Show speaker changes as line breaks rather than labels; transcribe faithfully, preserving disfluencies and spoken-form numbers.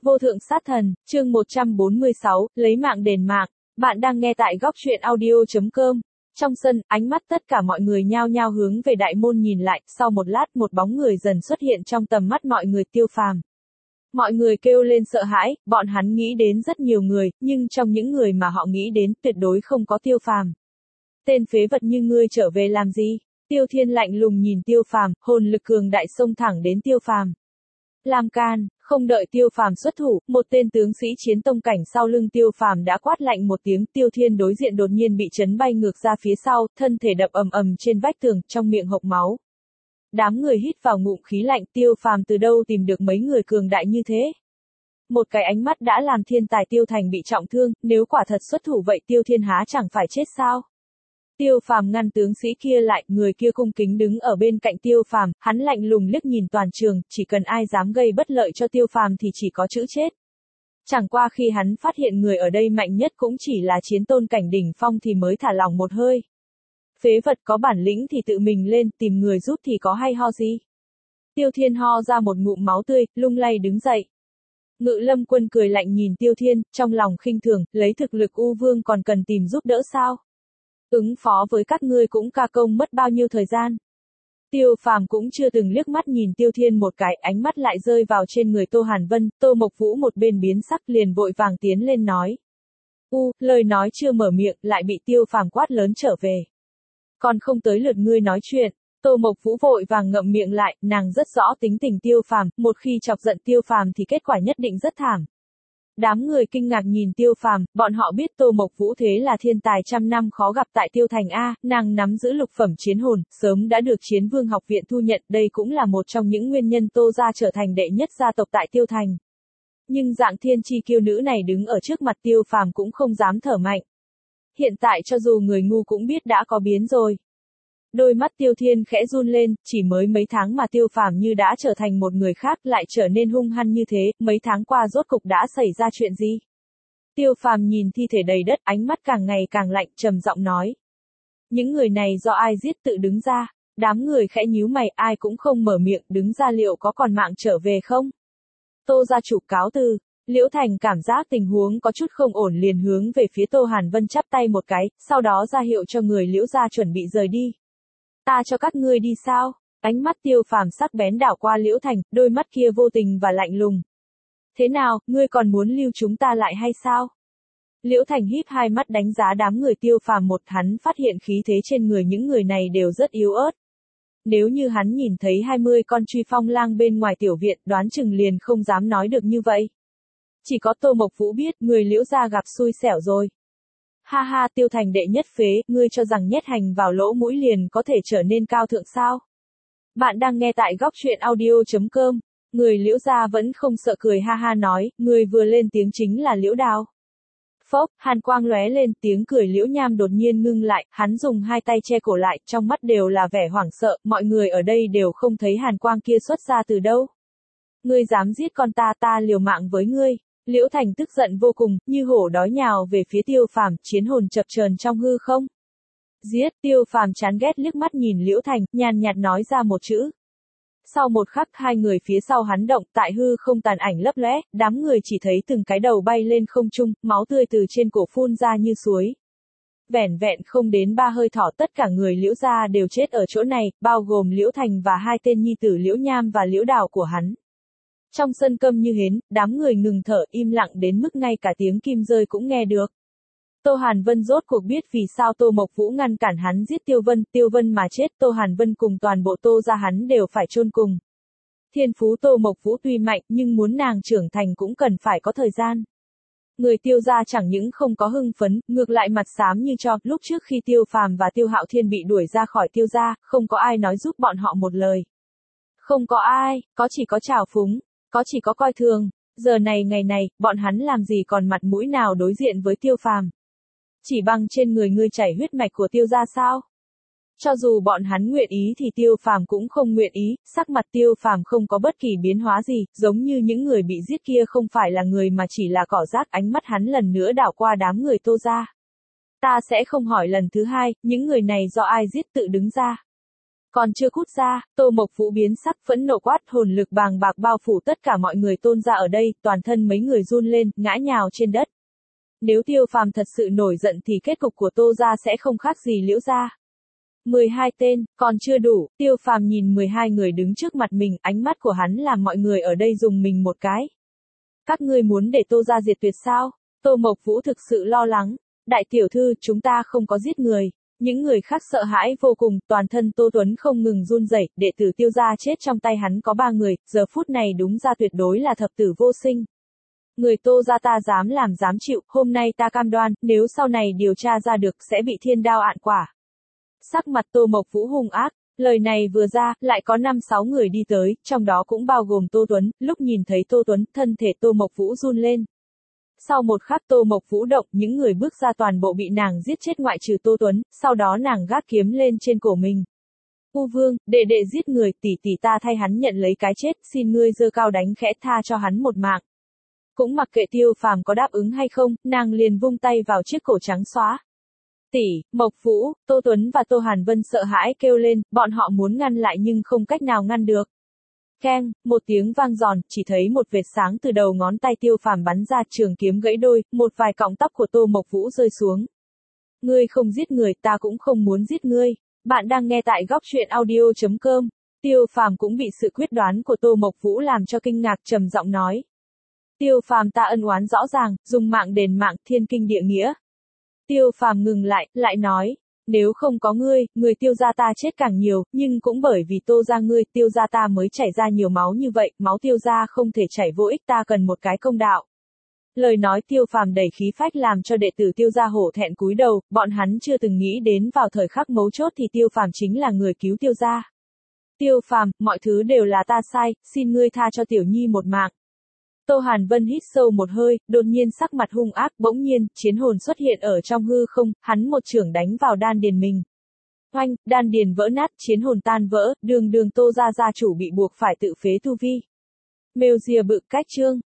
Vô thượng sát thần, chương một trăm bốn mươi sáu, lấy mạng đền mạng. Bạn đang nghe tại góc truyện audio chấm com. Trong sân, ánh mắt tất cả mọi người nhao nhao hướng về đại môn nhìn lại, sau một lát một bóng người dần xuất hiện trong tầm mắt mọi người. Tiêu Phàm. Mọi người kêu lên sợ hãi, bọn hắn nghĩ đến rất nhiều người, nhưng trong những người mà họ nghĩ đến, tuyệt đối không có Tiêu Phàm. Tên phế vật như ngươi trở về làm gì? Tiêu Thiên lạnh lùng nhìn Tiêu Phàm, hồn lực cường đại xông thẳng đến Tiêu Phàm. Làm can, không đợi Tiêu Phàm xuất thủ, một tên tướng sĩ chiến tông cảnh sau lưng Tiêu Phàm đã quát lạnh một tiếng. Tiêu Thiên đối diện đột nhiên bị chấn bay ngược ra phía sau, thân thể đập ầm ầm trên vách tường, trong miệng hộc máu. Đám người hít vào ngụm khí lạnh. Tiêu Phàm từ đâu tìm được mấy người cường đại như thế? Một cái ánh mắt đã làm thiên tài Tiêu Thành bị trọng thương, nếu quả thật xuất thủ vậy Tiêu Thiên há chẳng phải chết sao? Tiêu Phàm ngăn tướng sĩ kia lại, người kia cung kính đứng ở bên cạnh Tiêu Phàm, hắn lạnh lùng liếc nhìn toàn trường, chỉ cần ai dám gây bất lợi cho Tiêu Phàm thì chỉ có chữ chết. Chẳng qua khi hắn phát hiện người ở đây mạnh nhất cũng chỉ là chiến tôn cảnh đỉnh phong thì mới thả lòng một hơi. Phế vật có bản lĩnh thì tự mình lên, tìm người giúp thì có hay ho gì? Tiêu Thiên ho ra một ngụm máu tươi, lung lay đứng dậy. Ngự Lâm Quân cười lạnh nhìn Tiêu Thiên, trong lòng khinh thường, lấy thực lực U Vương còn cần tìm giúp đỡ sao? Ứng phó với các ngươi cũng ca công mất bao nhiêu thời gian. Tiêu Phàm cũng chưa từng liếc mắt nhìn Tiêu Thiên một cái, ánh mắt lại rơi vào trên người Tô Hàn Vân. Tô Mộc Vũ một bên biến sắc liền vội vàng tiến lên nói. U, lời nói chưa mở miệng, lại bị Tiêu Phàm quát lớn trở về. Còn không tới lượt ngươi nói chuyện. Tô Mộc Vũ vội vàng ngậm miệng lại, nàng rất rõ tính tình Tiêu Phàm, một khi chọc giận Tiêu Phàm thì kết quả nhất định rất thảm. Đám người kinh ngạc nhìn Tiêu Phàm, bọn họ biết Tô Mộc Vũ thế là thiên tài trăm năm khó gặp tại Tiêu Thành A, nàng nắm giữ lục phẩm chiến hồn, sớm đã được Chiến Vương học viện thu nhận, đây cũng là một trong những nguyên nhân Tô gia trở thành đệ nhất gia tộc tại Tiêu Thành. Nhưng dạng thiên chi kiêu nữ này đứng ở trước mặt Tiêu Phàm cũng không dám thở mạnh. Hiện tại cho dù người ngu cũng biết đã có biến rồi. Đôi mắt Tiêu Thiên khẽ run lên, chỉ mới mấy tháng mà Tiêu Phàm như đã trở thành một người khác, lại trở nên hung hăng như thế, mấy tháng qua rốt cục đã xảy ra chuyện gì? Tiêu Phàm nhìn thi thể đầy đất, ánh mắt càng ngày càng lạnh, trầm giọng nói. Những người này do ai giết tự đứng ra, đám người khẽ nhíu mày, ai cũng không mở miệng, đứng ra liệu có còn mạng trở về không? Tô gia chủ cáo từ. Liễu Thành cảm giác tình huống có chút không ổn liền hướng về phía Tô Hàn Vân chắp tay một cái, sau đó ra hiệu cho người Liễu gia chuẩn bị rời đi. Ta cho các ngươi đi sao? Ánh mắt Tiêu Phàm sắc bén đảo qua Liễu Thành, đôi mắt kia vô tình và lạnh lùng. Thế nào, ngươi còn muốn lưu chúng ta lại hay sao? Liễu Thành híp hai mắt đánh giá đám người Tiêu Phàm một, hắn phát hiện khí thế trên người những người này đều rất yếu ớt. Nếu như hắn nhìn thấy hai mươi con truy phong lang bên ngoài tiểu viện, đoán chừng liền không dám nói được như vậy. Chỉ có Tô Mộc Vũ biết, người Liễu gia gặp xui xẻo rồi. Ha ha, Tiêu Thành đệ nhất phế, ngươi cho rằng nhét hành vào lỗ mũi liền có thể trở nên cao thượng sao? Bạn đang nghe tại góc truyện audio chấm com. Người Liễu gia vẫn không sợ cười ha ha nói, người vừa lên tiếng chính là Liễu Đào. Phốc, hàn quang lóe lên, tiếng cười Liễu Nham đột nhiên ngưng lại, hắn dùng hai tay che cổ lại, trong mắt đều là vẻ hoảng sợ, mọi người ở đây đều không thấy hàn quang kia xuất ra từ đâu. Ngươi dám giết con ta, ta liều mạng với ngươi. Liễu Thành tức giận vô cùng, như hổ đói nhào về phía Tiêu Phàm, chiến hồn chập chờn trong hư không. Giết. Tiêu Phàm chán ghét liếc mắt nhìn Liễu Thành, nhàn nhạt nói ra một chữ. Sau một khắc hai người phía sau hắn động, tại hư không tàn ảnh lấp lóe, đám người chỉ thấy từng cái đầu bay lên không trung, máu tươi từ trên cổ phun ra như suối. Vẻn vẹn không đến ba hơi thở tất cả người Liễu gia đều chết ở chỗ này, bao gồm Liễu Thành và hai tên nhi tử Liễu Nham và Liễu Đào của hắn. Trong sân câm như hến, đám người ngừng thở im lặng đến mức ngay cả tiếng kim rơi cũng nghe được. Tô Hàn Vân rốt cuộc biết vì sao Tô Mộc Vũ ngăn cản hắn giết Tiêu Vân, Tiêu Vân mà chết, Tô Hàn Vân cùng toàn bộ Tô gia hắn đều phải chôn cùng. Thiên phú Tô Mộc Vũ tuy mạnh, nhưng muốn nàng trưởng thành cũng cần phải có thời gian. Người Tiêu gia chẳng những không có hưng phấn, ngược lại mặt xám như cho, lúc trước khi Tiêu Phàm và Tiêu Hạo Thiên bị đuổi ra khỏi Tiêu gia, không có ai nói giúp bọn họ một lời. Không có ai, có chỉ có trào phúng. Có chỉ có coi thường, giờ này ngày này, bọn hắn làm gì còn mặt mũi nào đối diện với Tiêu Phàm. Chỉ bằng trên người ngươi chảy huyết mạch của Tiêu gia sao? Cho dù bọn hắn nguyện ý thì Tiêu Phàm cũng không nguyện ý, sắc mặt Tiêu Phàm không có bất kỳ biến hóa gì, giống như những người bị giết kia không phải là người mà chỉ là cỏ rác, ánh mắt hắn lần nữa đảo qua đám người Tô gia. Ta sẽ không hỏi lần thứ hai, những người này do ai giết tự đứng ra. Còn chưa cút ra, Tô Mộc Vũ biến sắc phẫn nộ quát, hồn lực bàng bạc bao phủ tất cả mọi người Tôn gia ở đây, toàn thân mấy người run lên, ngã nhào trên đất. Nếu Tiêu Phàm thật sự nổi giận thì kết cục của Tô gia sẽ không khác gì Liễu gia. mười hai tên, còn chưa đủ, Tiêu Phàm nhìn mười hai người đứng trước mặt mình, ánh mắt của hắn làm mọi người ở đây dùng mình một cái. Các ngươi muốn để Tô gia diệt tuyệt sao? Tô Mộc Vũ thực sự lo lắng. Đại tiểu thư, chúng ta không có giết người. Những người khác sợ hãi vô cùng, toàn thân Tô Tuấn không ngừng run rẩy, đệ tử Tiêu gia chết trong tay hắn có ba người, giờ phút này đúng ra tuyệt đối là thập tử vô sinh. Người Tô gia ta dám làm dám chịu, hôm nay ta cam đoan, nếu sau này điều tra ra được sẽ bị thiên đao ạn quả. Sắc mặt Tô Mộc Vũ hung ác, lời này vừa ra, lại có năm sáu người đi tới, trong đó cũng bao gồm Tô Tuấn, lúc nhìn thấy Tô Tuấn, thân thể Tô Mộc Vũ run lên. Sau một khắc Tô Mộc Vũ động, những người bước ra toàn bộ bị nàng giết chết ngoại trừ Tô Tuấn, sau đó nàng gác kiếm lên trên cổ mình. U Vương, đệ đệ giết người, tỷ tỷ ta thay hắn nhận lấy cái chết, xin ngươi giơ cao đánh khẽ tha cho hắn một mạng. Cũng mặc kệ Tiêu Phàm có đáp ứng hay không, nàng liền vung tay vào chiếc cổ trắng xóa. Tỷ, Mộc Vũ, Tô Tuấn và Tô Hàn Vân sợ hãi kêu lên, bọn họ muốn ngăn lại nhưng không cách nào ngăn được. Keng, một tiếng vang giòn, chỉ thấy một vệt sáng từ đầu ngón tay Tiêu Phàm bắn ra, trường kiếm gãy đôi, một vài cọng tóc của Tô Mộc Vũ rơi xuống. Ngươi không giết người, ta cũng không muốn giết ngươi. Bạn đang nghe tại góc truyện audio chấm com. Tiêu Phàm cũng bị sự quyết đoán của Tô Mộc Vũ làm cho kinh ngạc, trầm giọng nói. Tiêu Phàm, ta ân oán rõ ràng, dùng mạng đền mạng, thiên kinh địa nghĩa. Tiêu Phàm ngừng lại, lại nói, nếu không có ngươi, người Tiêu gia ta chết càng nhiều, nhưng cũng bởi vì Tô gia ngươi, Tiêu gia ta mới chảy ra nhiều máu như vậy, máu Tiêu gia không thể chảy vô ích, ta cần một cái công đạo. Lời nói Tiêu Phàm đầy khí phách làm cho đệ tử Tiêu gia hổ thẹn cúi đầu, bọn hắn chưa từng nghĩ đến vào thời khắc mấu chốt thì Tiêu Phàm chính là người cứu Tiêu gia. Tiêu Phàm, mọi thứ đều là ta sai, xin ngươi tha cho Tiểu Nhi một mạng. Tô Hàn Vân hít sâu một hơi, đột nhiên sắc mặt hung ác, bỗng nhiên, chiến hồn xuất hiện ở trong hư không, hắn một chưởng đánh vào đan điền mình. Oanh, đan điền vỡ nát, chiến hồn tan vỡ, đường đường Tô gia gia chủ bị buộc phải tự phế tu vi. Mêu Dìa Bự Cách Chương